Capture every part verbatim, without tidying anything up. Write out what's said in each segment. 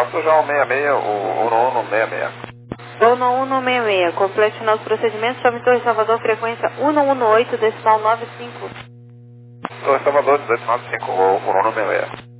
Faço já o sessenta e seis, o Uno Uno sessenta e seis. Uno Uno sessenta e seis, complete nosso procedimento, chame Torre Salvador, frequência um um oito, decimal nove cinco. Torre Salvador, dezoito noventa e cinco, o Uno Uno sessenta e seis.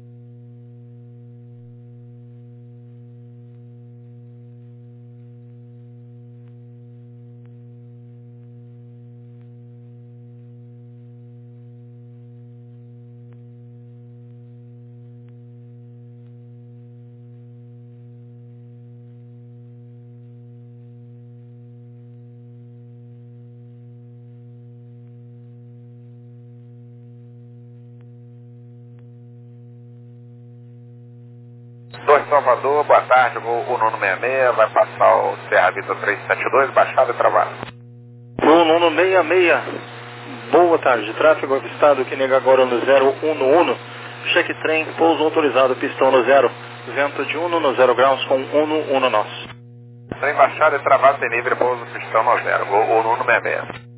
Torre Salvador, boa tarde, o Uno Uno sessenta e seis, vai passar o Serra Vista trezentos e setenta e dois, baixada e travada. Uno Uno sessenta e seis, boa tarde, tráfego avistado que nega agora no zero um um, cheque trem, pouso autorizado, pistão no zero, vento de Uno no zero graus com Uno Uno nosso. Trem baixada e travada, tem livre pouso, pistão no zero, o Uno Uno sessenta e seis.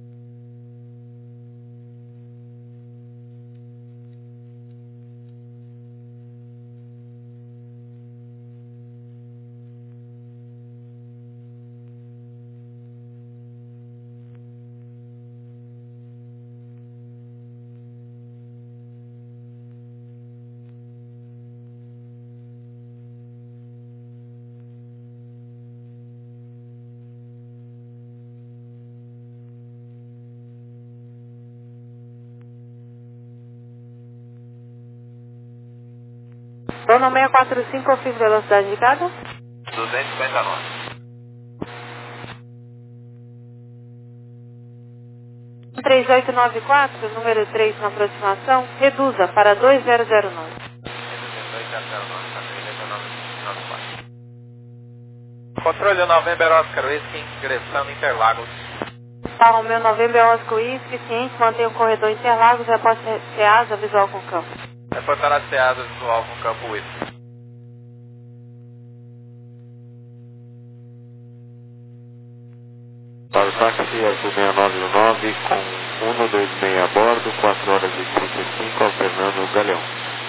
Uno seis quatro cinco, confirme velocidade indicada. duzentos e cinquenta nós. três oito nove quatro, número três na aproximação, reduza para dois zero zero nove. Controle November Oscar Whisky, ingressando Interlagos. Tá, o meu November Oscar Whisky, ciente, mantém o corredor Interlagos, reporte Ceasa, visual com campo. Reportar a Ceasa visual com campo Whisky. Para o táxi azul seis nove um nove com cento e vinte e seis a bordo, quatro horas e trinta e cinco, alternando o Galeão.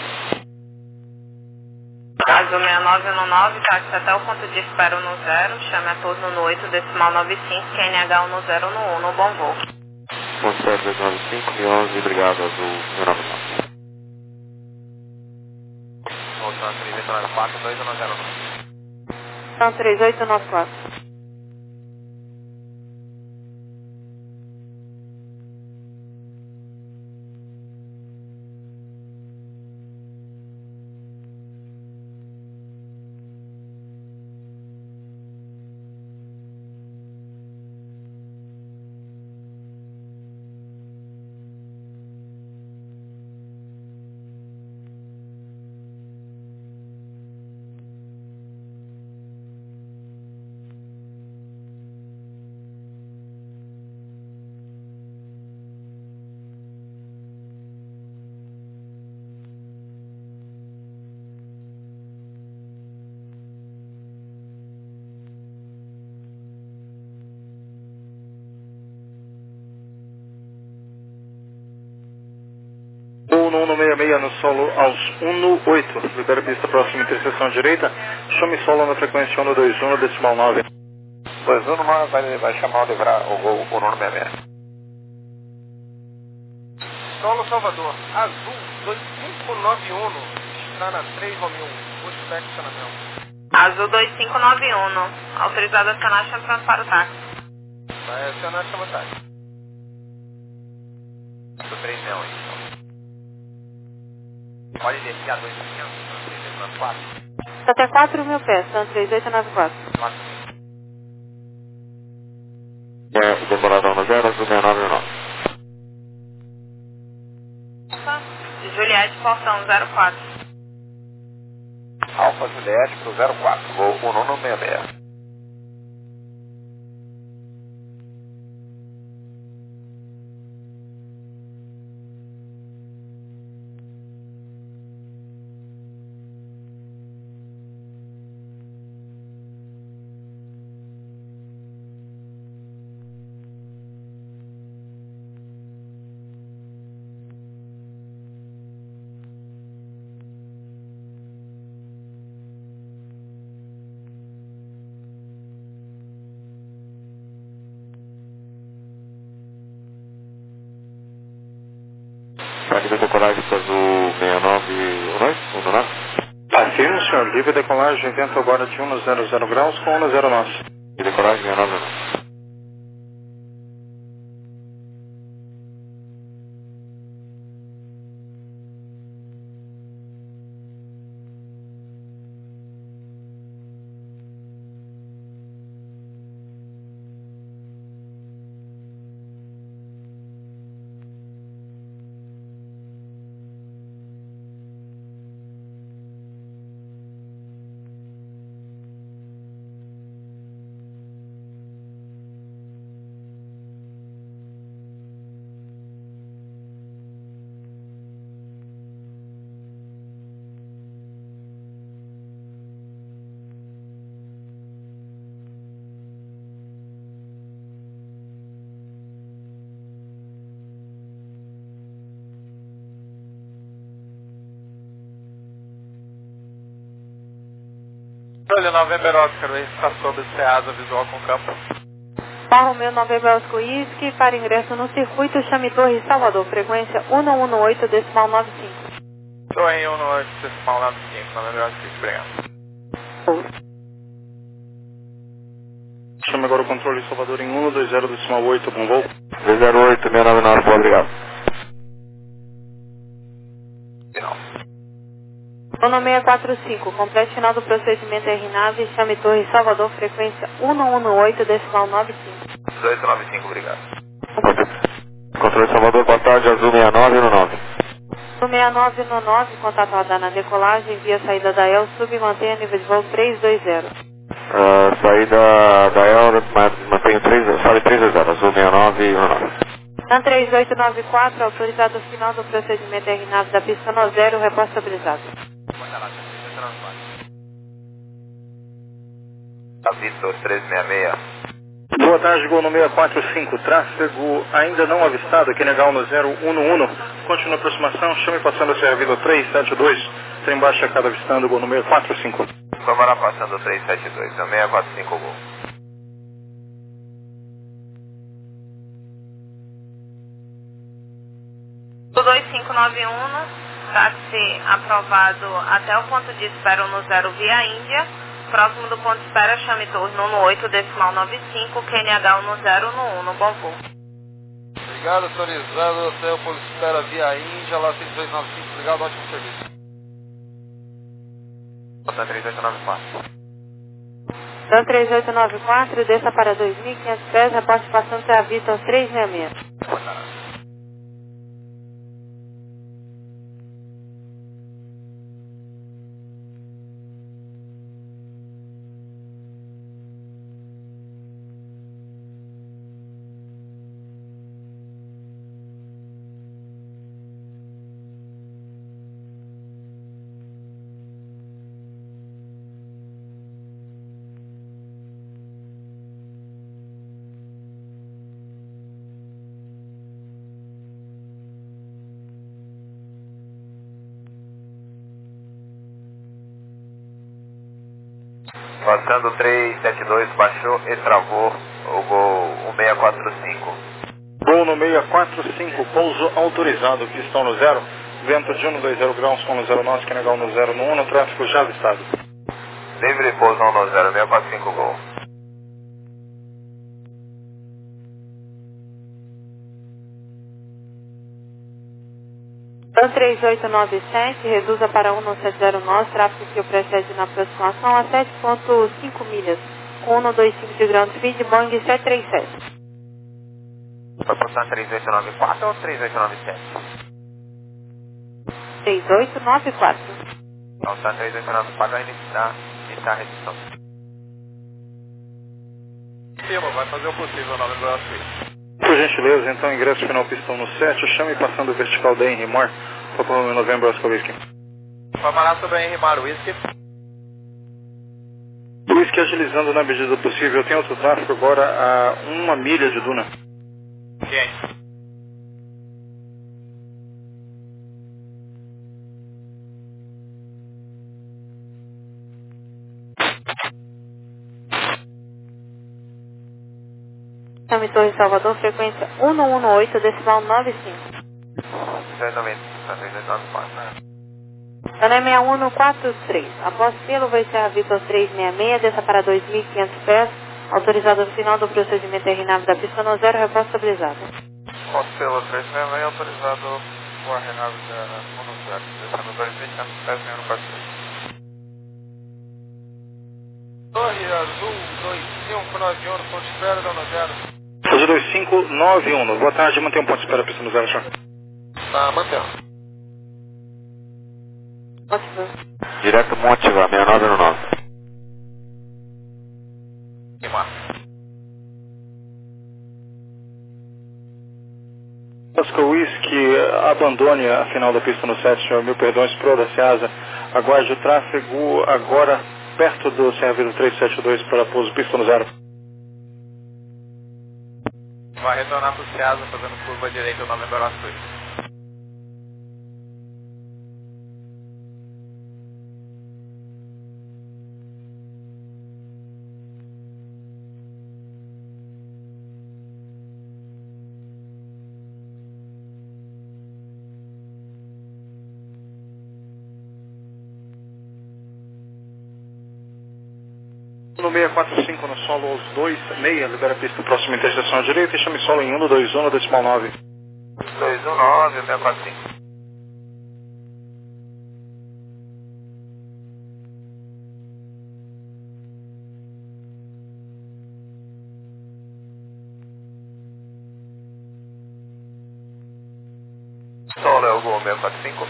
Azul seis nove um nove, táxi até o ponto de espera no zero, chame a turno no oito, decimal nove cinco, Q N H um zero um, no bom voo. Ponto zero dois nove cinco, me onze, obrigado, azul seis nove um nove. Voltando três oito nove quatro, dois um zero nove. Então, três oito nove quatro. Uno Uno sessenta e seis no solo aos Uno oito, libera pista próxima interseção direita, chame solo na frequência um dois um, decimal nove. dois um nove vai, vai chamar o livrar o gol o Uno sessenta e seis. Solo Salvador, azul dois cinco nove um, estrada três Romeo, Woodback estacionamento. Azul dois cinco nove um, autorizado a acionar, chame pronto para o táxi. Vai acionar essa vantagem. Do três sessenta e oito, então. Pode descer a dois quinhentos, três oito nove quatro. Até quatro mil pés, são três oito nove quatro. É, demoradão no zero, azul seis nove um nove. Juliette, portão zero quatro. Alfa Juliette pro zero quatro, voo Uno Uno sessenta e seis. livre decolagem para Azul seis nove um nove? Afirmo, senhor. Livre decolagem, vento agora de um zero zero graus com um zero nós. Livre decolagem seis nove um nove. Olha, November Oscar, está sob o CEASA visual com campo. Barro meu November Oscar Whisky, para ingresso no circuito, chame Torre Salvador, frequência um um oito, decimal nove cinco. Estou em um um oito, decimal nove cinco, November Oscar, obrigado. Chame agora o controle Salvador em um dois zero, decimal oito, bom voo. dois zero oito, seis nove nove, obrigado. Sono seis quatro cinco, complete final do procedimento R nave, chame Torre Salvador, frequência um um oito, decimal nove cinco. dezoito nove cinco, obrigado. Controle Salvador, boa tarde, Azul seis nove um nove. Azul seis nove um nove, contato radar na decolagem, via saída da E L, sub e mantenha nível de voo três dois zero. Uh, saída da E L, mantenho três, sabe três dois zero, Azul seis nove um nove. TAM três oito nove quatro, autorizado final do procedimento R nave da pista no zero, repórter estabilizado. Vitor três seis seis. Boa tarde, gol no seis quatro cinco. Tráfego ainda não avistado aqui na Gal no zero um um. Continua a aproximação, chame passando a Serra Vida três sete dois. Trem baixo checado avistando, gol no seis quatro cinco. Câmara passando três sete dois, é seis quatro cinco gol. dois cinco nove um, táxi aprovado até o ponto de espera no zero via Índia. Próximo do ponto de espera, chame Torre no oito, decimal nove cinco, Q N H no zero um, no bom voo. Obrigado, autorizado até o ponto de espera via Índia, lá seis dois nove cinco, obrigado, ótimo serviço. Bota três oito nove quatro. TAM três oito nove quatro, desça para dois mil e quinhentos pés, reporte passando a Vitor três seis seis. Passando três sete dois, baixou e travou o gol um seis quatro cinco. Gol no seis quatro cinco, pouso autorizado, pistão no zero, vento de um dois zero graus com um zero nós, que é no zero no um, no tráfego já avistado. Livre pouso um zero, seis quatro cinco gol. TAM três oito nove sete, reduza para um sete zero nós, tráfego que o precede na aproximação a sete ponto cinco milhas, com um dois cinco de ground speed, Boeing sete três sete. Vai passar três oito nove quatro ou três oito nove sete? três oito nove quatro. Não, tá três oito nove quatro, vai iniciar, iniciar a redução. Firma, vai fazer o possível na November Oscar. Por gentileza, então, ingresso final pistão no sete, chame passando o vertical da Henry Moore, para o November Oscar Whisky. Vai parar sobre a Henry Moore Whisky. Whisky agilizando na medida do possível, tem outro tráfego agora a uma milha de duna. Quem? Chame Torre Salvador, frequência um um oito, decimal nove cinco. sete noventa, três oito nove quatro. Tané seis um quatro três. Após selo, vai ser a Vitor trezentos e sessenta e seis, desça para dois mil e quinhentos pés. Autorizado no final do procedimento R nave da pista no zero, repórter estabilizado. Após selo trezentos e sessenta e seis, autorizado o R nave da no zero, desça no dois mil e quinhentos pés, seis um quatro três. Torre Azul dois cinco nove um, ponto de espera, dano zero. Azul dois cinco nove um, boa tarde, mantém um ponto de espera, pista no zero, senhor. Tá, mantendo. Direto Montiva, seis nove um nove. Queimar. Oscar Whisky, abandone a final da pista no sete, senhor. Mil perdões, Pro da Ceasa. Aguarde o tráfego agora perto do Servidor trezentos e setenta e dois para pouso pista no zero. Vai retornar para o Ceasa fazendo curva direita no November Oscar. No seis quatro cinco no solo aos dois seis, libera a pista próxima interseção à direita e chame solo em um dois um decimal nove. dois um nove, seis quatro cinco. Solo é o Gol seis quatro cinco.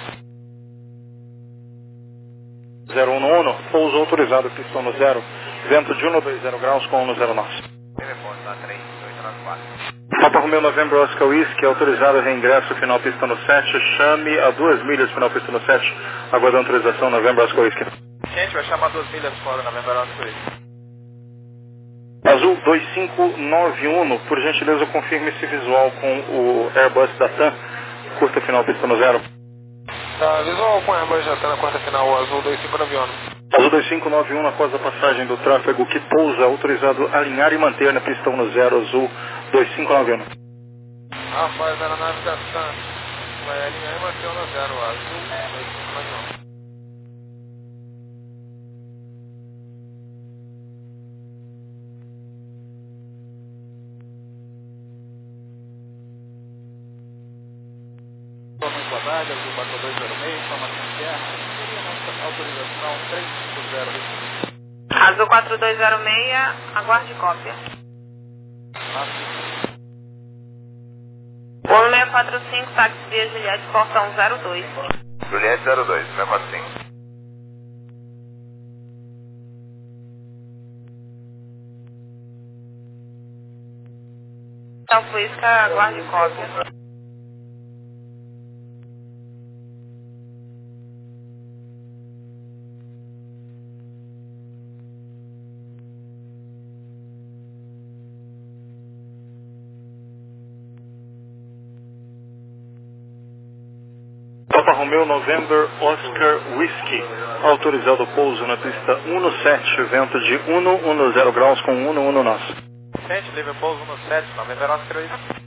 zero um um, pouso autorizado, pistão no zero, vento de um dois zero graus com um no zero nove. Telefone da três oito nove quatro. Papa Romeo November Oscar Whisky, autorizado reingresso, final pista no sete, chame a duas milhas, final pista no sete, aguardando autorização November Oscar Whisky. Gente, vai chamar duas milhas fora na November Oscar Whisky. Azul dois cinco nove um, por gentileza confirme esse visual com o Airbus da TAM, curta final pista no zero. Tá, visual com Airbus já tá na quarta final, o Azul dois cinco nove um. Azul dois cinco nove um, após a passagem do tráfego que pousa, autorizado alinhar e manter na pistão no zero, Azul dois cinco nove um. Rapaz, era a nave da TAM, vai alinhar e manter no zero, o Azul dois cinco nove um. Boa tarde, Azul quatro dois zero seis, informação de terra, seria a nossa autorização três cinco zero. Azul quatro dois zero seis, aguarde cópia. um seis quatro cinco, táxi via Juliette, portão zero dois. Juliette zero dois, seis quatro cinco. Então, por isso que aguarde cópia. Papa Romeo November Oscar Whisky, autorizado pouso na pista um no sete, vento de um no zero graus com um no um nosso. Gente, livre pouso um no sete, November Oscar Whisky.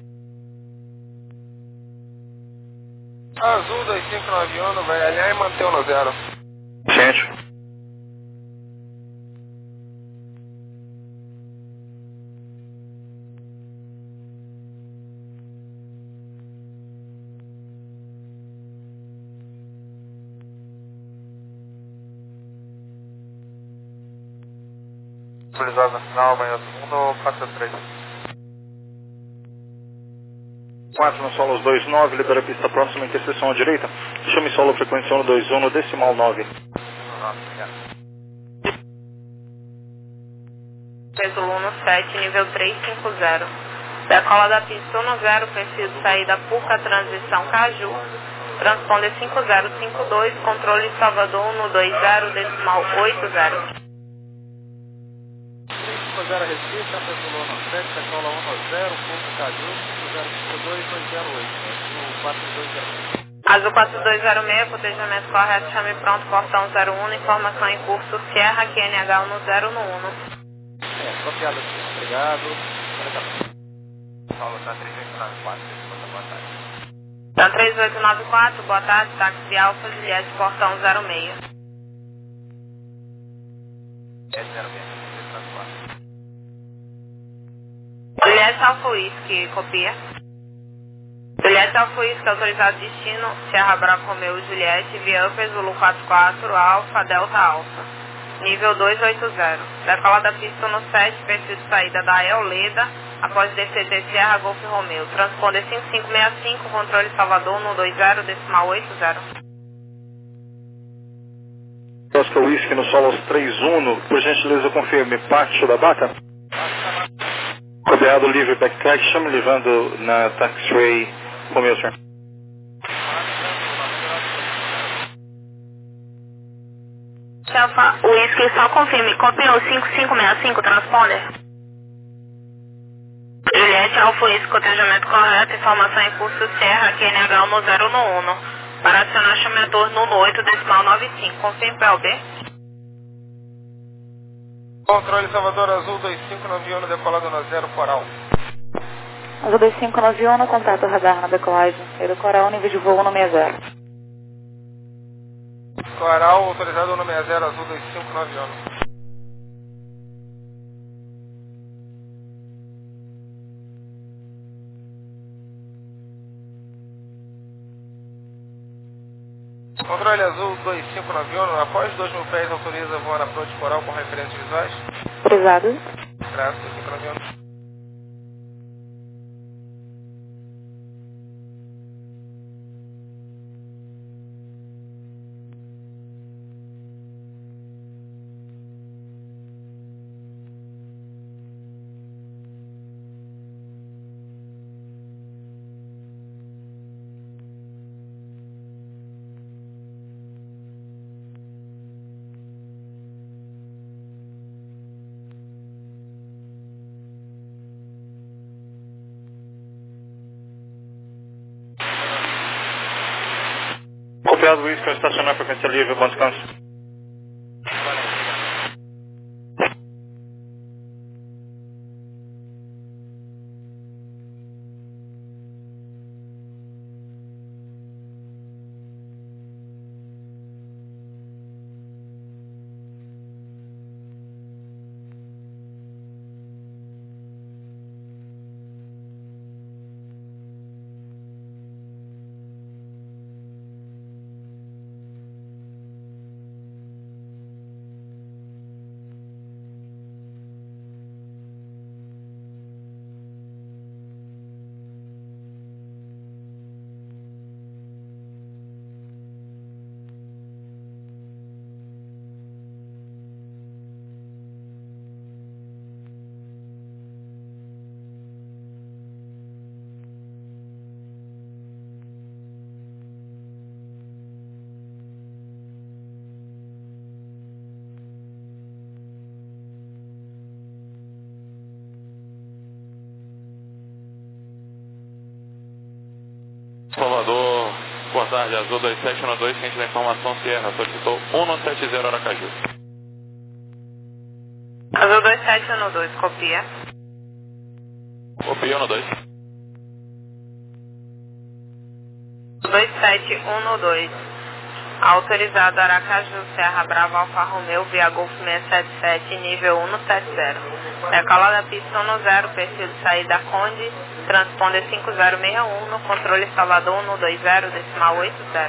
Azul dois cinco nove um, vai alinhar e manter no zero. Gente. Autorizado na final, amanhã segundo, quatro três. quatro no solo aos dois nove, libera a pista próxima, interseção à direita. Chame solo frequência um dois um no decimal nove. Nossa, obrigado. Peso um no sete, nível três cinco zero. Decola da pista um no zero, preciso saída Puca, transição Caju. Transponder cinco zero cinco dois, controle Salvador um no dois zero, decimal oito zero. cinco zero Recife, Apesolo no sete, decola um no zero, Puca Caju, cinco zero cinco dois dois zero oito, quatro dois zero seis. Azul quatro dois zero seis, cotejamento correto, chame pronto, portão zero um, informação em curso, Sierra Q N H um no zero no um. É, copiado aqui, obrigado. Paulo, tá três oito nove quatro, boa tarde. Ocean três oito nove quatro, boa tarde, táxi Alfa, Juliette, portão zero seis. É zero seis, três nove quatro. Juliette Alfa Whisky, copia. Juliette Alfa Whisky, autorizado destino, Sierra Bravo Romeo Juliette, via Upper Zulu quatro quatro, Alfa, Delta Alfa. Nível dois oito zero. Decola da pista no sete, perfil de saída da Eoleda, após D C T Sierra Golf Romeo. Transponder cinco cinco seis cinco, controle Salvador um dois zero, decimal oito zero. Oscar Whisky no Solos três um, por gentileza confirme parte da bata. Copiado livre backtrack, chame levando na taxiway Romeo, senhor. Alfa Whisky, só confirme, copiou cinco cinco seis cinco, transponder. Juliette Alfa Whisky, cotejamento correto, informação em curso Sierra, Q N H um zero um um. Para acionar chamador número oito, decimal nove cinco, confirme P L B. Controle Salvador Azul dois cinco nove um, decolado na zero Coral. Azul dois cinco nove um, contato radar na decolagem. Saída Coral, nível de voo um seis zero. Coral, autorizado um seis zero, Azul dois cinco nove um. Controle Azul dois cinco nove um, após dois mil pés, autoriza voar na Approach Coral com referências visuais. Autorizado. Traço dois cinco nove um. Copiado Whisky, estacionar frequência livre, bom descanso. Salvador, boa tarde, Azul dois sete um dois, ciente da informação Sierra, solicitou um sete zero Aracaju. Azul dois sete um dois, copia. Copia um dois. dois sete um dois. Autorizado Aracaju, Serra Brava, Alfa Romeo, via Golf seis sete sete, nível um sete zero. Decola da pista um zero, perfil de saída Conde, transponder cinco zero seis um, no controle Salvador um dois zero, decimal oito zero.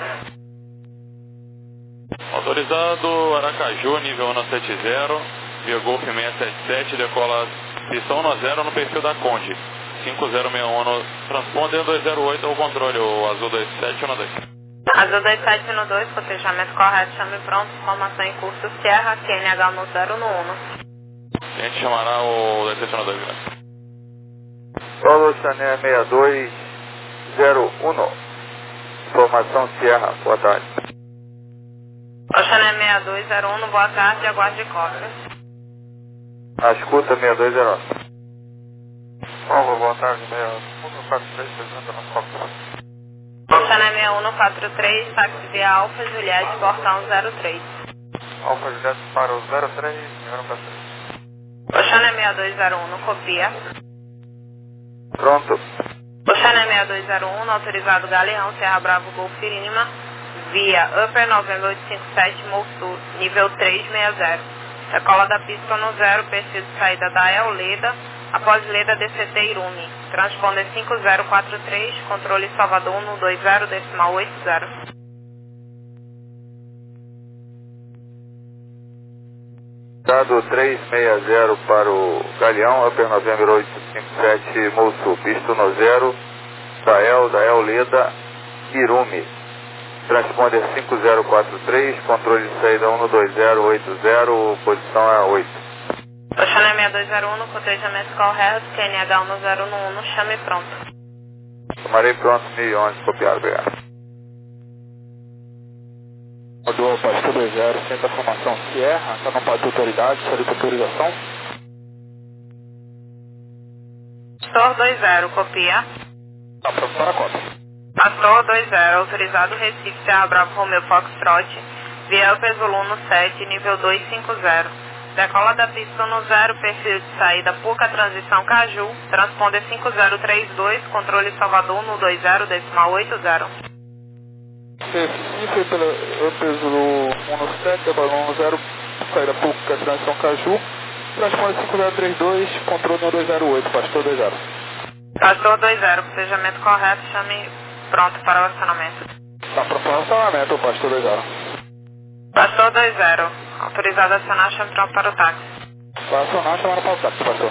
Autorizado Aracaju, nível um sete zero, via Golf seis sete sete, decola pista um zero no perfil da Conde, cinco zero seis um, no transponder dois zero oito ao controle, o Azul dois sete um dois. Azul dois sete um dois, cotejamento correto, chame pronto, informação em curso Sierra, Q N H um zero um um. A gente chamará o dois sete um dois, né? Solo Sané seis dois zero um, informação Sierra, boa tarde. Oceané seis dois zero um, boa tarde, aguarde cópias. A escuta seis dois zero um. Alfa, boa tarde, seis um quatro três, apresenta na cópia. Oceané seis um quatro três, táxi via Alfa, Juliette, portão zero três. Alfa Juliette para o zero três, zero três. Oceané seis dois zero um, copia. Pronto. Oceané seis dois zero um, autorizado Galeão, Serra Bravo, Golf Lima, via Upper November oito cinco sete, Mosul, nível três seis zero. Decola da pista no zero, perfil de saída da El Leda, após Leda D C T Irume. Transponder cinco zero quatro três, controle Salvador um dois zero, decimal oito zero. Dado três seis zero para o Galeão, Upper November oito cinco sete, Mosul, pista no zero, da El, da El Leda, Irume. Transponder cinco zero quatro três, controle de saída um dois zero oito zero, posição é oito. Oceané seis dois zero um, cotejamento correto, Q N H um zero um, chame pronto. Tomarei pronto, mil e onze, copiado, obrigado. Rodou Pastor dois zero, centro da formação Sierra, está no pátio de autoridade, solicita autorização. Pastor dois zero, copia. Está pronto para a cópia. Pastor dois zero, autorizado Recife, Serra Bravo, Romeo Foxtrot, via Upper Zulu sete, nível dois cinco zero. Decola da pista no zero, perfil de saída Puca Transição Caju, transponder cinco zero três dois, controle Salvador um dois zero, decimal oito zero. Recife pela Upper Zulu um sete, decola um zero, saída Puca Transição Caju, transponder cinco zero três dois, controle um dois zero oito, Pastor dois zero. Pastor dois zero, procedimento correto, chame pronto para o acionamento. Está pronto para o acionamento, Pastor dois zero. Pastor dois zero, autorizado a acionar, chame pronto para o táxi. Para acionar, chamaram para o táxi, Pastor.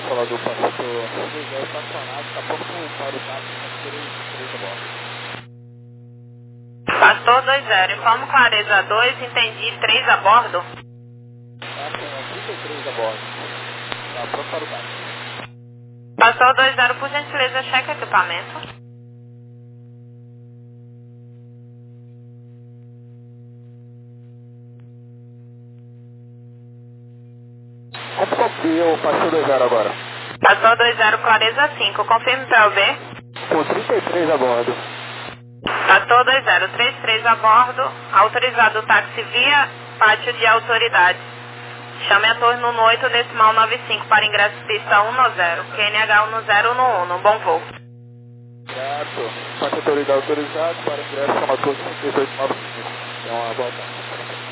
falar do pastor dois zero estacionado, está pronto para o táxi, três a bordo. Pastor dois zero, informo clareza dois, entendi, três a bordo. Tá, tem trinta e três a bordo. Está pronto para o táxi. Pastor dois zero, por gentileza, cheque equipamento. Como confio o pastor dois zero agora? Pastor dois zero, clareza cinco, confirme P O B. Com trinta e três a bordo. Pastor dois zero, trinta e três a bordo, autorizado o táxi via pátio de autoridade. Chame a torre no oito decimal noventa e cinco para ingresso pista um zero, Q N H um zero um um, bom voo. Certo. Pátio de autoridade autorizado para ingresso chama a torre cinco oito nove cinco. Então, uma boa tarde.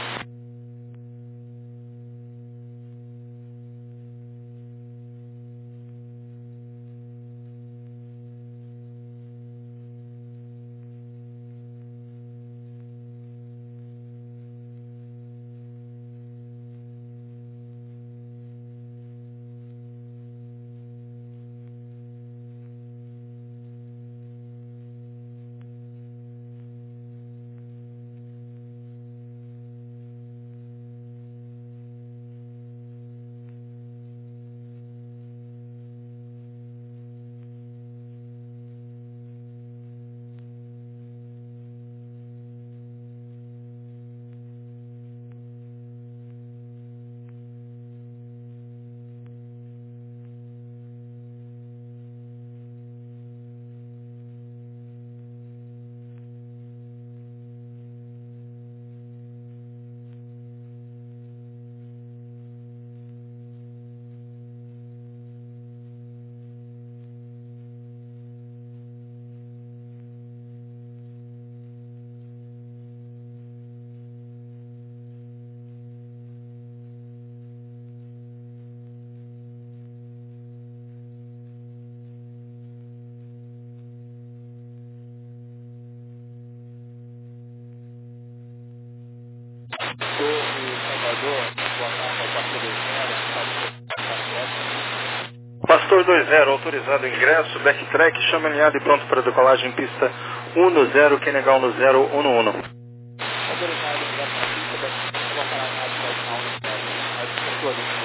Pastor dois zero, autorizado o ingresso, backtrack, chama alinhado e pronto para decolagem, pista um zero, Q N H um zero um um. Autorizado o ingresso na pista, backtrack, colocar alinhado para o final do prédio.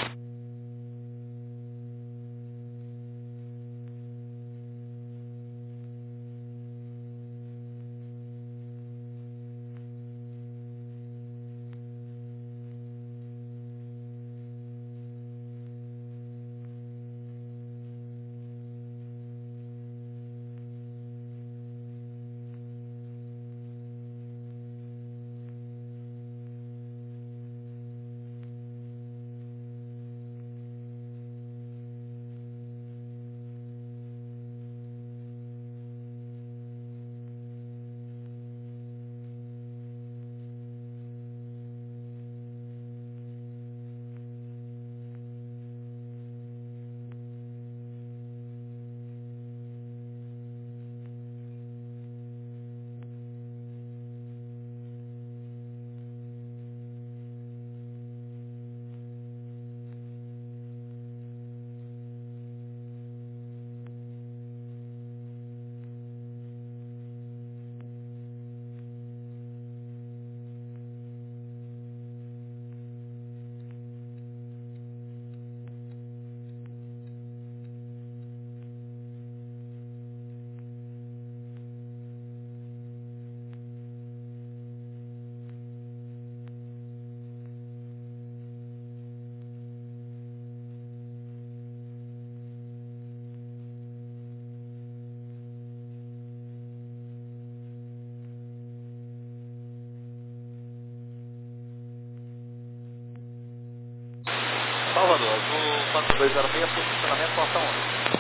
Salvador, o quatro dois zero seis, posicionamento, porta um.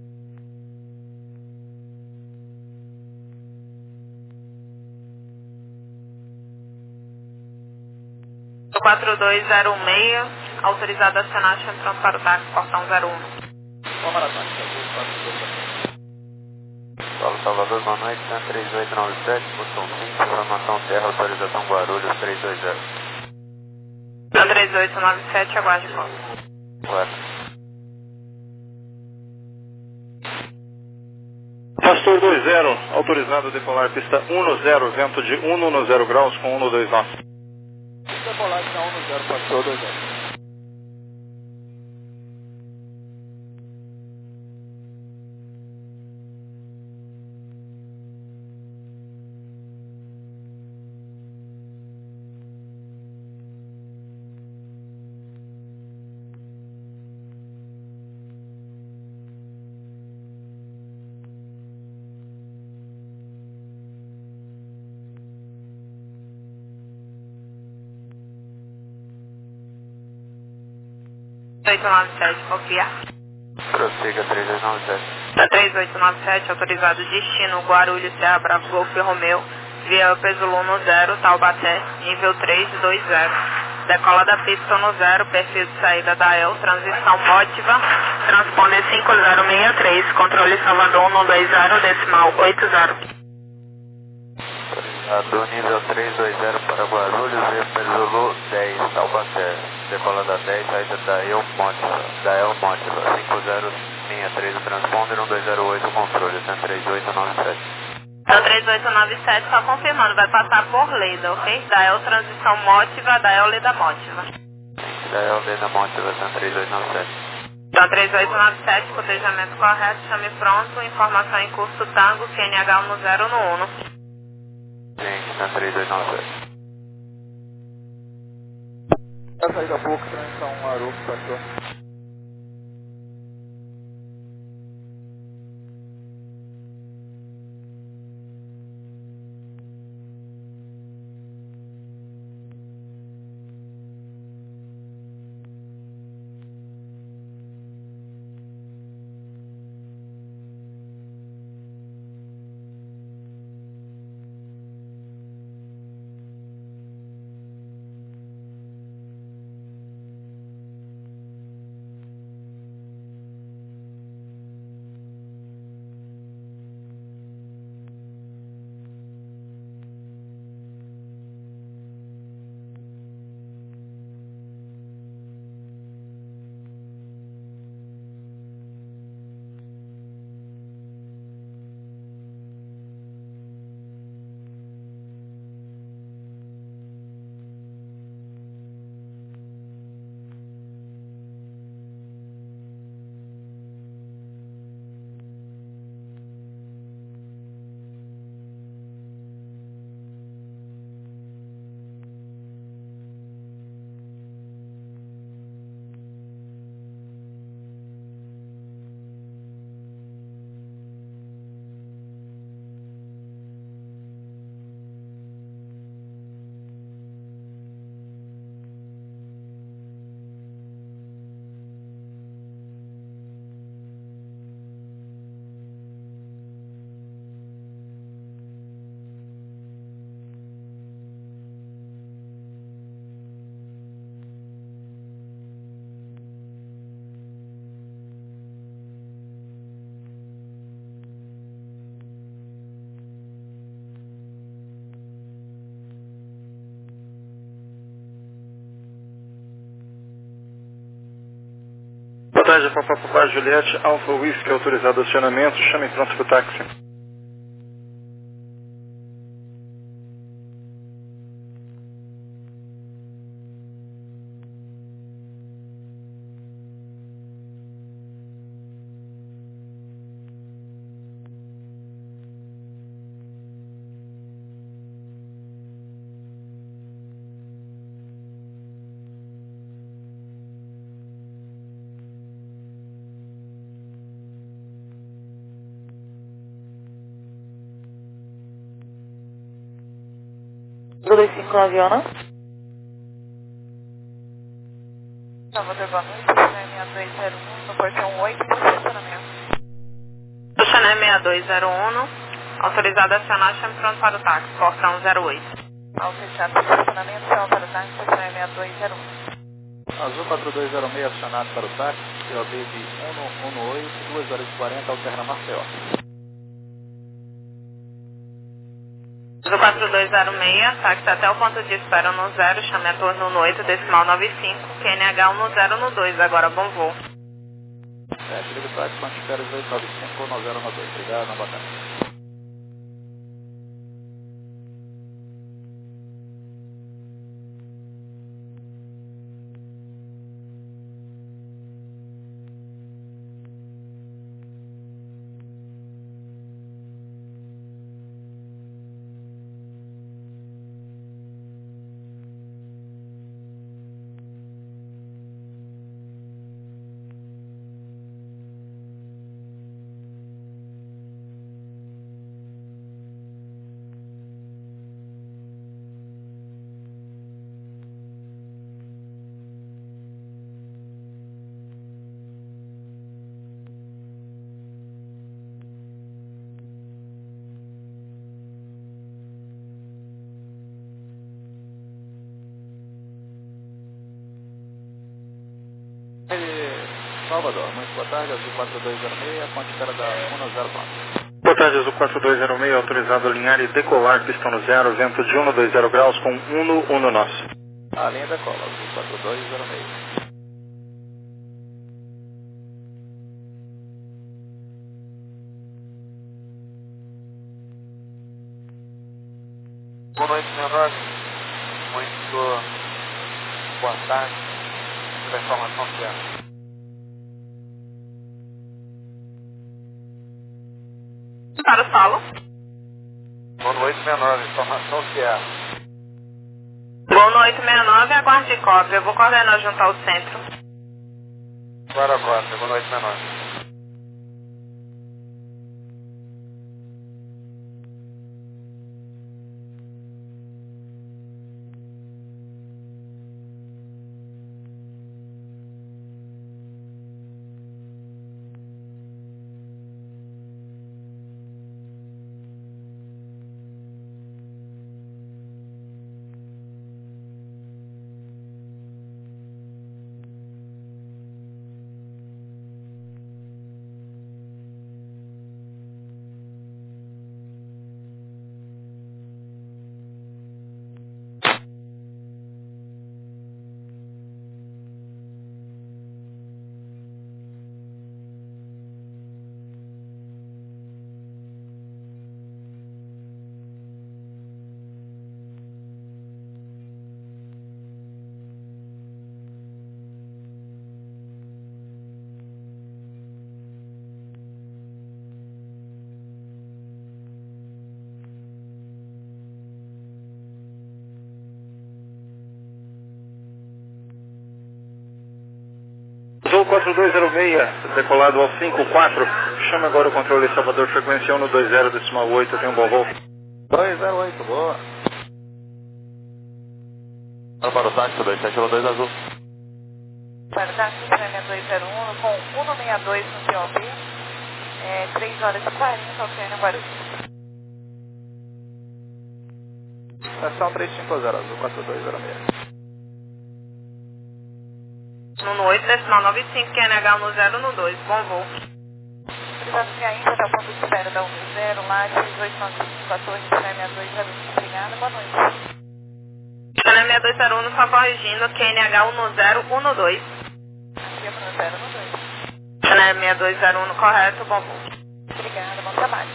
quatro dois zero seis, autorizado a acionar, chame pronto para o táxi, portão zero um. Vamos para o táxi, quatro dois zero seis. Paulo Salvador, boa noite, três oito nove sete, posição cinco, informação terra, autorização Guarulhos, três dois zero. três oito nove sete, aguarde ponto. Claro. Pistou dois zero, autorizado a decolar pista um no zero, vento de um no zero graus com um no dois nós. Decolar na um no zero, passou dois zero. três oito nove sete, confiar. Prossiga três dois nove sete. Da três oito nove sete, autorizado destino Guarulhos, Serra Bravo, Golf Romeu, via Pesulum no zero, Taubaté, nível três dois zero. Decola da pista no zero, perfil de saída da E L, transição Mótiva, transponder cinco zero seis três, controle Salvador um dois zero, decimal oito zero. Do nível três dois zero para Guarulhos, via Pesulum dez, Taubaté. Decola da dez, saída da E L Mótiva, da E L Mótiva, cinco zero seis três, o transponder um dois zero oito, controle, T três oito nove sete. Da três oito nove sete, só confirmando, vai passar por Leda, ok? Da E L transição Mótiva, da E L Leda Mótiva. Da E L Leda Mótiva, T três oito nove sete. Da três oito nove sete, cotejamento correto, chame pronto, informação em curso Tango, Q N H um no zero no um. Gente, T três oito nove sete. A saída pouco, transição Aruco, passou. Boa tarde, Papa Papa Juliette, Alfa Whisky, autorizado acionamento, chame pronto para o táxi. dois cinco nove um. Salvador, boa noite, Chanel seis dois zero um, no portão oito, no estacionamento. O Chanel seis dois zero um, autorizado a acionar, chame pronto para o táxi, portão zero oito. Ao fechar o estacionamento, chama para o táxi, Chanel seis dois zero um. Azul quatro dois zero seis, acionado para o táxi, C O B de um no oito, duas horas e quarenta, alterna Maceió. Do quatro dois zero seis, táxi até o ponto de espera no zero, chame a torno no oito, decimal nove cinco, Q N H um no zero no dois, agora bom voo. É, liga o táxi, quando espera os oito nove cinco ou no zero no dois, obrigado, boa tarde. Salvador. Muito boa tarde, Azul quatro dois zero seis, ponte espera da um zero quatro. Boa tarde, Azul quatro dois zero seis, autorizado a alinhar e decolar, pistão no zero, vento de um dois zero graus com um um nosso. A linha decola, Azul quatro dois zero seis. Boa noite, meu nome. Muito boa tarde. A informação que é. Para o solo. Boa noite, meu nome. Informação que é. Gol no oito seis nove, aguarde cópia. Eu vou coordenar junto ao centro. Para a cópia. Boa noite, meu nome. Azul quatro dois zero seis, decolado ao cinco quatro. Chama agora o controle Salvador, frequência um dois zero, decimal oito, tem um bom voo. dois zero oito, boa. Para o táxi, dois sete dois Azul. Para o táxi, seis dois zero um, com um seis dois no P O B, é, três horas e quarenta, Oceano Guarulhos. Estação trezentos e cinquenta, Azul quatro dois zero seis. No oito, decimal nove cinco, Q N H um zero no dois, bom voo. Obrigado, ainda até o ponto de espera da um zero, lá, oito nove cinco, a torre seis dois zero um. Obrigada, boa noite. seis dois zero um, só corrigindo, Q N H um zero um dois. Aqui é um zero um dois. seis dois zero um, correto, bom voo. Obrigada, bom trabalho.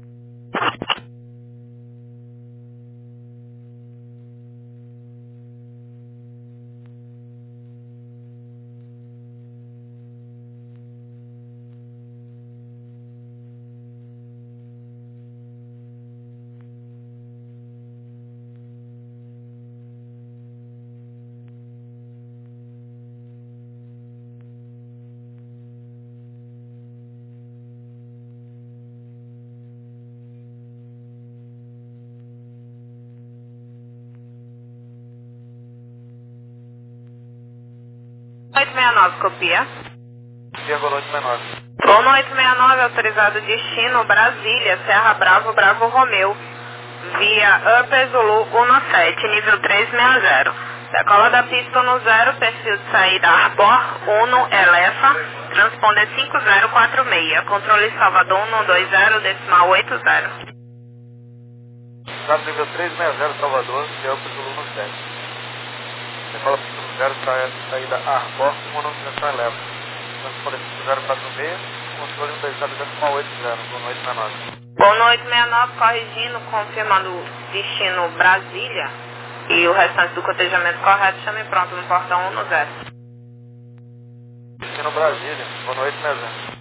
oito seis nove, copia. Boa noite, meu nome. Gol no oito seis nove, autorizado destino Brasília, Serra Bravo, Bravo Romeu, via Upper Zulu um sete, nível trezentos e sessenta. Decola da pista no zero, perfil de saída Arbor, Uno, Elefa, transponder cinco zero quatro seis, controle Salvador um dois zero, decimal oito zero. Estado nível trezentos e sessenta, Salvador, que é o Zulu no sete. Decola pista no zero, saída Arbor, Uno, direção Elefa. Transponder cinco zero quatro seis, controle um dois zero, decimal oito zero. Boa noite, meu nome. Bom no oito seis nove, corrigindo, confirmando destino Brasília e o restante do cotejamento correto, chame pronto no portão um zero. Destino Brasília. Boa noite, meu Zé.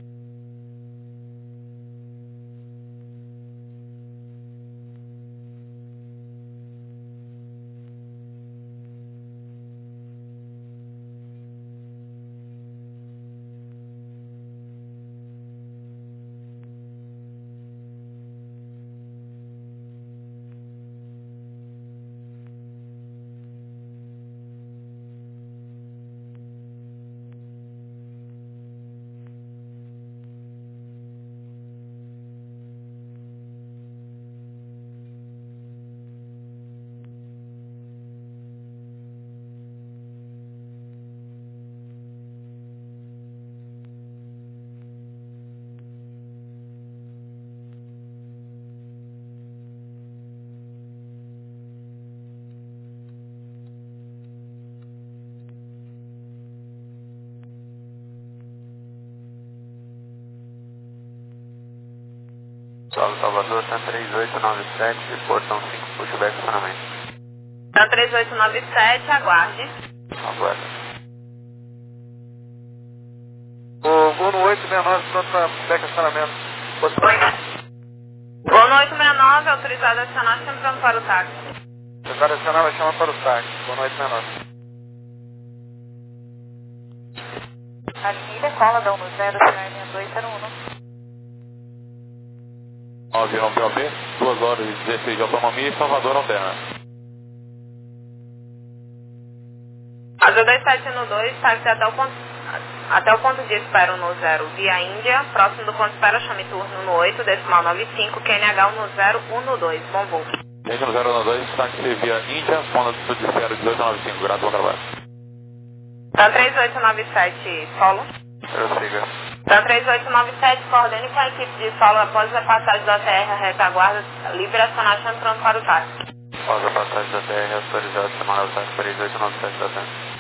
Salvador, Tan três oito nove sete, portão cinco, pushback estacionamento. Tan três oito nove sete, aguarde. Aguarde. O voo no oito seis nove, pronto para pushback estacionamento. Voo no oito seis nove, autorizado a acionar, sempre pronto para o táxi. Autorizado a acionar, vai chamar para o táxi. Voo no oito seis nove. A linha decola da um zero, seis dois zero um. nove um P O B, duas horas e dezesseis de autonomia e Salvador alterna. Azul dois sete um dois, táxi até o ponto, até o ponto de espera no zero, via Índia, próximo do ponto de espera, chame turno no oito, decimal nove cinco, Q N H no zero um dois, bom voo. Índia no zero um dois, táxi via Índia, ponto de espera dezoito nove cinco, graças ao trabalho. Tan três oito nove sete, solo. Prossiga. Tan três oito nove sete, coordene com a equipe de solo após a passagem da T R, a retaguarda, livre acionar, chame pronto para o táxi. Após a passagem da T R, autorizado a chamar o táxi três oito nove sete da T R.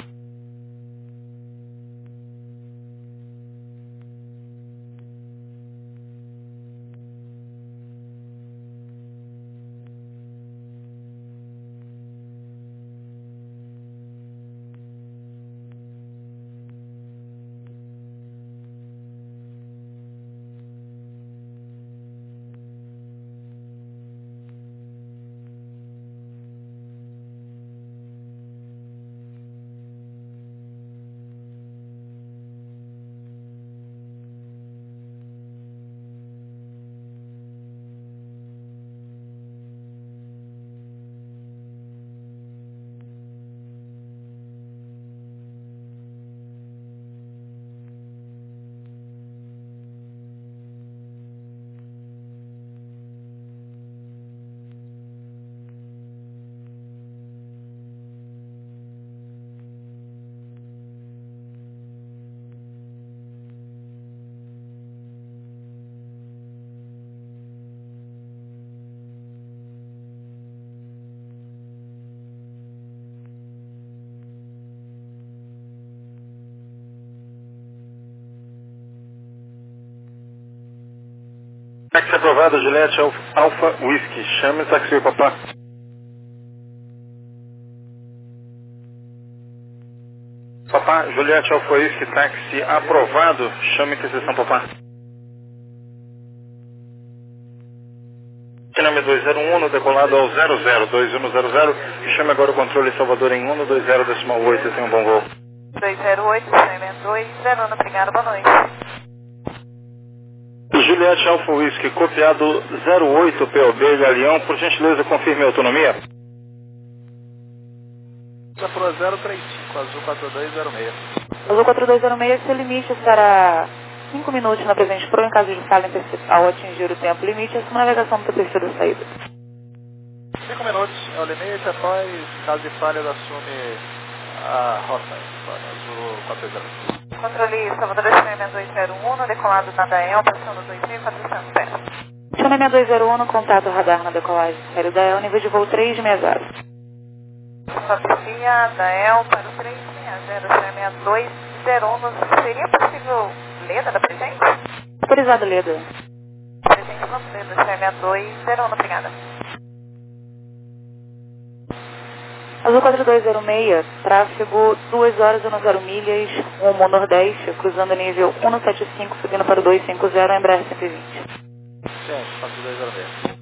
Táxi aprovado, Juliette Alfa Whisky. Chame o táxi, papá. Papá, Juliette Alfa Whisky, táxi aprovado. Chame a interseção, papá. Nome dois zero um, decolado ao zero zero, dois um zero zero. Chame agora o controle Salvador em um dois zero decimal oito. Tenha um bom voo. dois zero oito, dois zero um, obrigado, boa noite. Juliette Alfa Whisky, copiado zero oito P O B, Galeão, por gentileza confirme a autonomia. Pro zero três cinco, Azul quatro dois zero seis. Azul quatro dois zero seis, seu limite será cinco minutos na presente pro, em caso de falha ao atingir o tempo limite, a sua navegação do perfil da saída. cinco minutos é o limite, após caso de falha assume a rota. Azul quatro dois zero seis. Controle Salvador dois zero um, decolado na Dael, passando dois mil e quatrocentos pés. Chama seis dois zero um, contato radar na decolagem. Sério Dael, nível de voo três seis zero. Sofia, Dael, para o três seis zero, seis dois zero um. Seria possível Leda da presente? Autorizado, Leda. Presente no Leda, seis dois zero um, obrigada. Azul quatro dois zero seis, tráfego duas horas e zero milhas, rumo Nordeste, cruzando nível um sete cinco, subindo para o dois cinco zero, Embraer cento e vinte. Sim, quatro dois zero seis.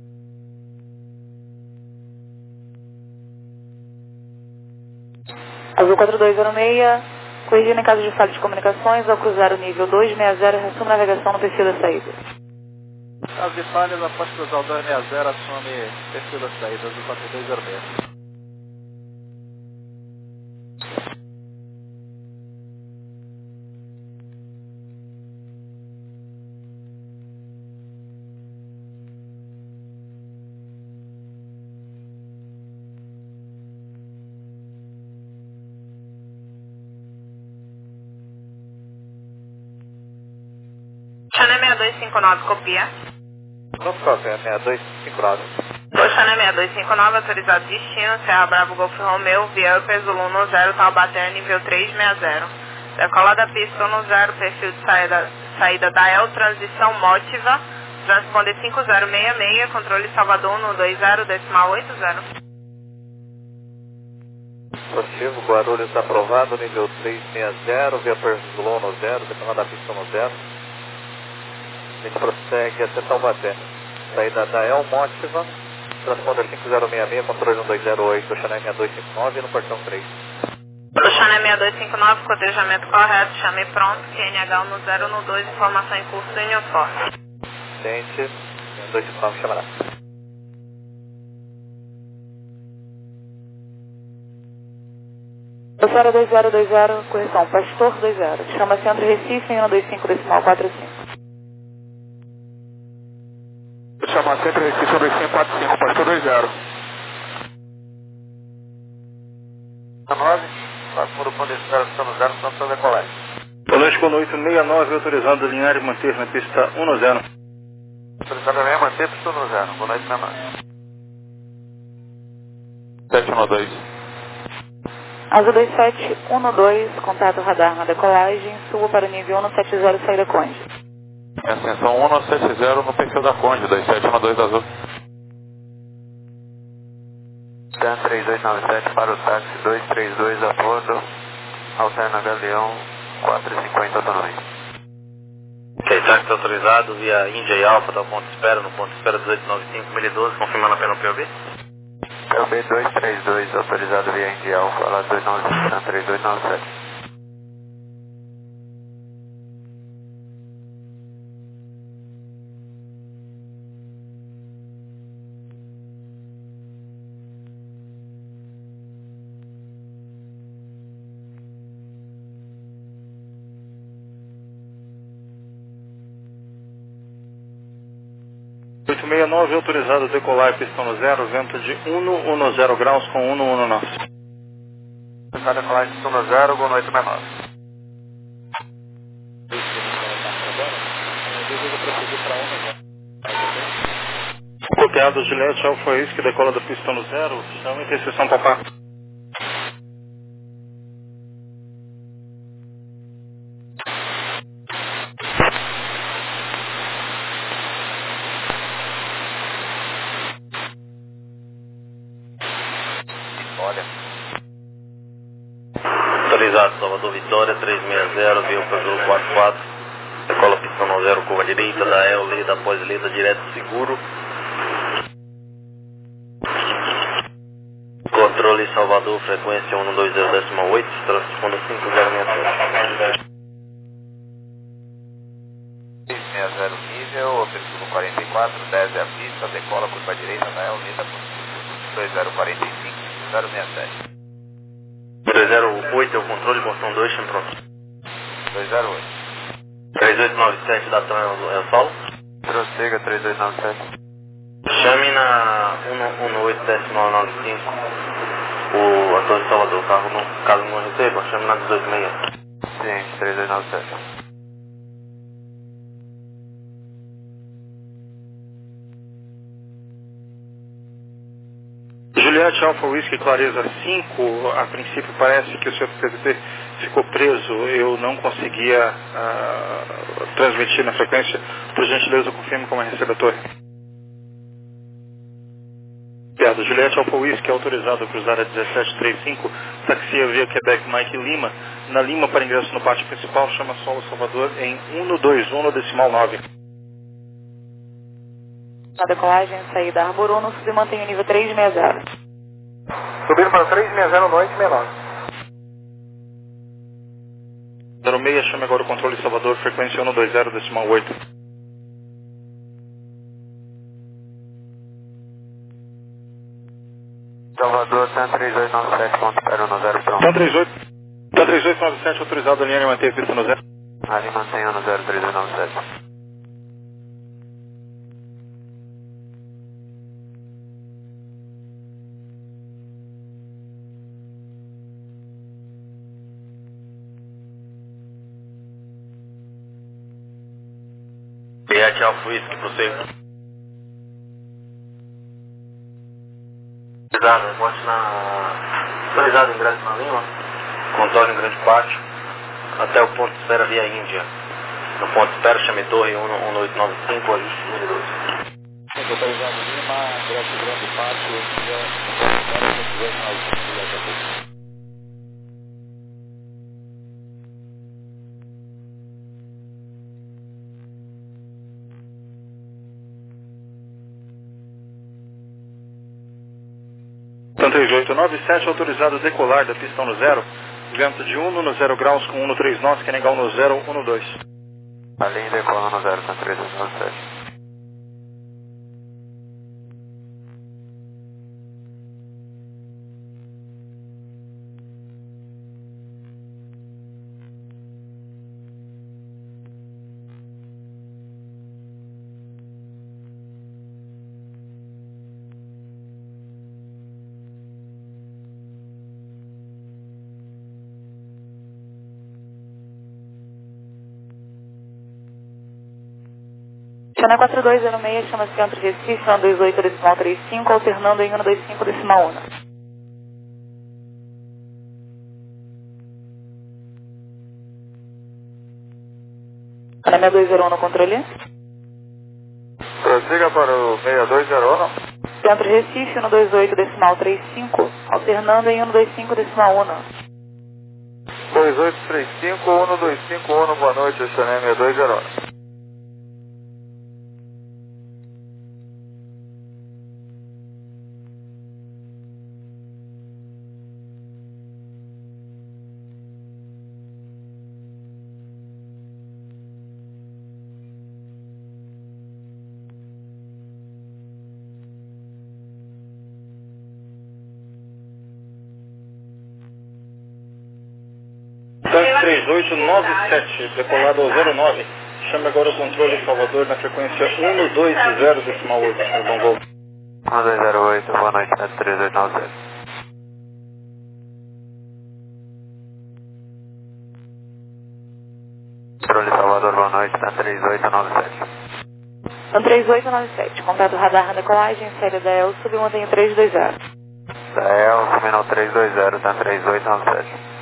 Azul quatro dois zero seis, corrigindo em caso de falha de comunicações, ao cruzar o nível dois seis zero, resume navegação no perfil da saída. Caso de falhas, após cruzar o dois seis zero, assume perfil da saída, Azul quatro dois zero seis. Channel seis dois cinco nove, copia. Pronto, copia, seis dois cinco nove. Do Channel seis dois cinco nove, autorizado destino, Serra Bravo Golf Romeo, via Zulu no zero, Taubaté, nível três seis zero. Decola da pista no zero, perfil de saída, saída da El, transição Motiva, Transponder cinco zero seis seis, controle Salvador no dois zero, decimal oito zero. Positivo, Guarulhos aprovado, nível três seis zero, via Perslon no zero, decolando da pista no zero. A gente prossegue até Taubaté. Saída da El Mótiva, transponder cinco zero seis seis, controle no dois zero oito, Xané seis dois cinco nove, no portão três. Pro Xané seis dois cinco nove, cotejamento correto, chame pronto, Q N H no zero no dois, informação em curso do Union Forte. Gente, seis dois cinco nove, chamará. Passaram dois zero dois zero, correção, Pastor dois zero, chama Centro Recife, um dois cinco, decimal quatro cinco. Chama Centro Recife, um dois cinco quatro cinco, Pastor dois zero. nove, próximo do ponto de espera, estamos zero, pronto para decolagem. Boa noite, com oito seis nove, autorizado a alinhar e manter na pista um zero. Autorizado a alinhar e manter, pista um zero, boa noite, menor. sete um dois. Asa dois sete um dois, contato radar na decolagem, suba para o nível um sete zero, saída Conde. Ascensão um sete zero no perfil da Conde, dois sete um dois azul. Dan três dois nove sete para o táxi dois três dois a bordo, alterna Galeão quatro cinquenta da noite. Ok, táxi autorizado via Índia e Alfa, da ponto de espera, no ponto de espera dezoito noventa e cinco, mil e doze, confirmando apenas o P O B. P O B dois três dois, autorizado via Índia Alfa, lá dois nove cinco, Dan três dois nove sete. oito seis nove, autorizado a decolar, pistão no zero, vento de um zero graus com um nove. Autorizado a decolar, pistão no zero, boa noite, menor. Copiado Juliette, Alfa Whisky, decola da pistão no zero, chama interseção Papá. Autorizado, Salvador Vitória, três seis zero, via o Pedro quatro quatro, decola pistão no zero, curva direita, da E L, lida após lida, direto seguro. Controle Salvador, frequência um dois zero decimal oito, transpondendo cinco zero seis sete. três seis zero nível, ofensivo quarenta e quatro, dez é a pista, decola curva direita, da E L, lida dois zero quatro cinco, zero seis sete. dois zero oito é o controle, portão dois, chame pronto. dois zero oito. três oito nove sete, datão é o Paulo. Prossiga, três dois nove sete. Chame na um um oito decimal nove cinco o ator de Salvador, carro não, caso não receba, chame na dezoito seis. Sim, três dois nove sete. Juliette Alfa Whisky, clareza cinco, a princípio parece que o seu P V T ficou preso, eu não conseguia uh, transmitir na frequência, por gentileza confirme como é recebedor. Piada, Juliette Alfa Whisky, autorizado a cruzar a dezessete trinta e cinco, taxia via Quebec Mike Lima, na Lima para ingresso no pátio principal, chama Solo Salvador em um dois um decimal nove. Na decolagem, saída Arbor um, sub e mantém o nível três seis zero. Subindo para três seis zero, noite, menor. zero seis, chame agora o controle Salvador, frequência um dois zero decimal oito. Salvador, T A N três dois nove sete, ponto zero no zero pronto. T A N três oito, T A N três oito nove sete, autorizado a linha e manter a pista no zero. Ali mantém no zero três dois nove sete. Juliette Alfa Whisky, prossegue. Autorizado, bote na... Autorizado ingresso na Lima, contorno em grande pátio, até o ponto de espera via Índia. No ponto espera, chame torre um oito nove cinco, ajuste número dois. Autorizado Lima, Grande Grande Pátio, três oito nove sete, autorizado decolar da pista no zero, vento de um no zero graus com um no três nós, Senegal no zero um no dois. A linha decola no zero, tá três oito nove sete. Chana quatro dois zero seis, chama Centro Recife, um dois oito decimal trinta e cinco, alternando em um dois cinco decimal um. Chana seis dois zero um no controle. Prossiga para o seis dois zero um. Centro Recife, um dois oito decimal trinta e cinco, alternando em um dois cinco decimal um. dois oito três cinco, um dois cinco um, boa noite, Xané seis dois zero um. três oito nove sete, decolado ao zero nove. Chame agora o controle de Salvador na frequência um dois zero decimal oito, senhor Bom Voo. um dois zero oito, boa noite, três oito nove sete. Controle Salvador, boa noite, três oito nove sete. três oito nove sete, contato radar na decolagem, série da El, submantenha três dois zero. Da El, terminal três dois zero, tá três oito nove sete.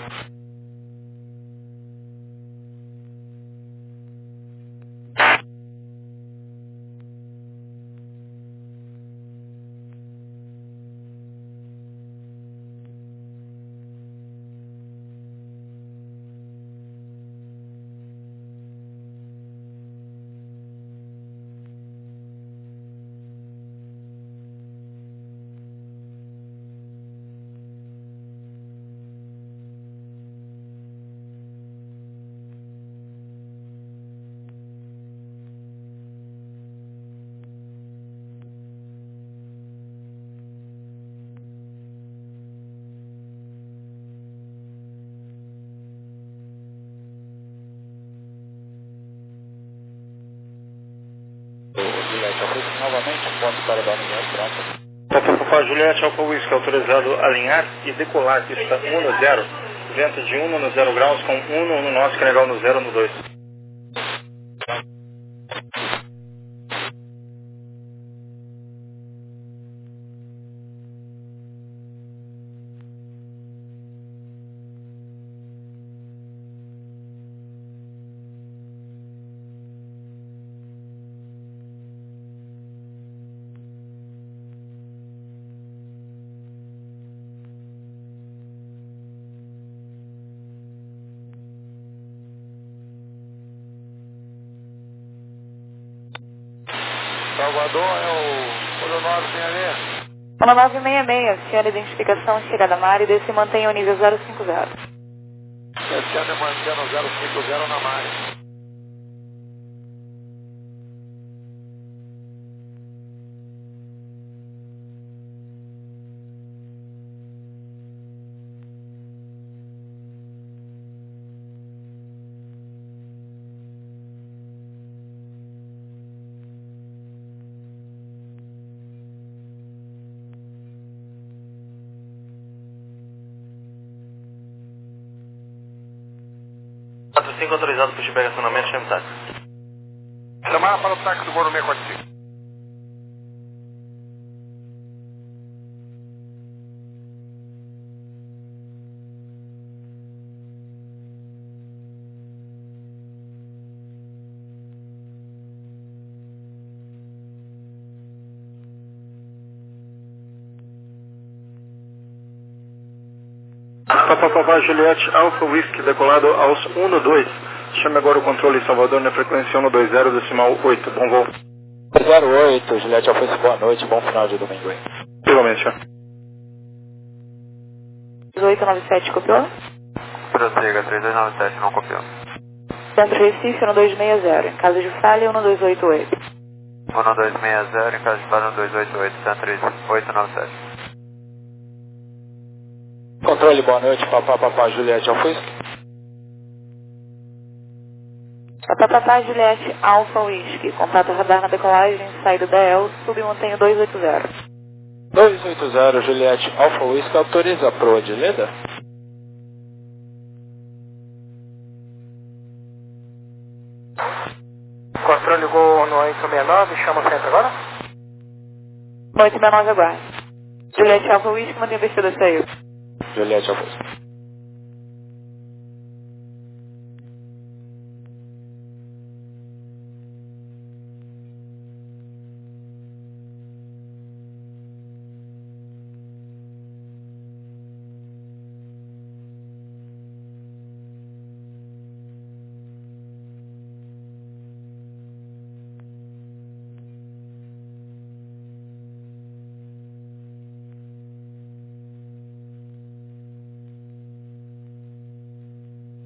novamente, ponto para dar alinhar, pronto. Papa Papa Juliette, Alfa Whisky, autorizado alinhar e decolar, pista um no zero, vento de um no zero graus com um no nosso, Senegal no zero no dois. Salvador é o Polo nove seis seis. Polo nove seis seis, senhora identificação, chegada Mari, se mantenha o nível zero cinco zero. Descendo e mantendo zero cinco zero na Mari. quatro cinco autorizado para pushback acionamento, chame táxi. Chamar para o táxi do Goro seis quatro cinco. Papa Papa Juliette Alpha Whisky decolado aos um dois. Chame agora o controle Salvador na frequência um dois zero decimal oito. Bom voo. zero oito, Juliette Alpha Whisky, boa noite, bom final de domingo aí. Igualmente, senhor. três oito nove sete, copiou? Prossiga, três dois nove sete, não copiou. Centro Recife, um dois seis zero. Em caso de falha, um dois oito oito. um dois seis zero, em caso de falha, um dois oito oito, Centro oito nove sete. Controle, boa noite, Papa Papa Juliette Alpha Whisky. Papa Papa Juliette Alpha Whisky. Contato radar na decolagem, saída da E L, submontanho dois oito zero. dois oito zero, Juliette Alpha Whisky, autoriza a proa de Leda? Controle Gol no oito seis nove, chama o centro agora? oito seis nove, aguarde. Juliette Alpha Whisky, mantém a descida, saiu. Juliette Alpha Whisky.